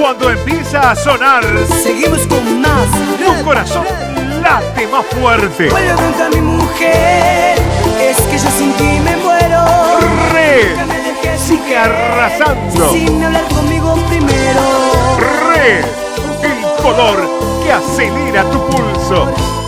Cuando empieza a sonar, seguimos con más. Tu corazón late más fuerte. Vuelve pronto a mi mujer, es que yo sin ti me muero. Red sigue arrasando. Sin hablar conmigo primero. Red, el color que acelera tu pulso.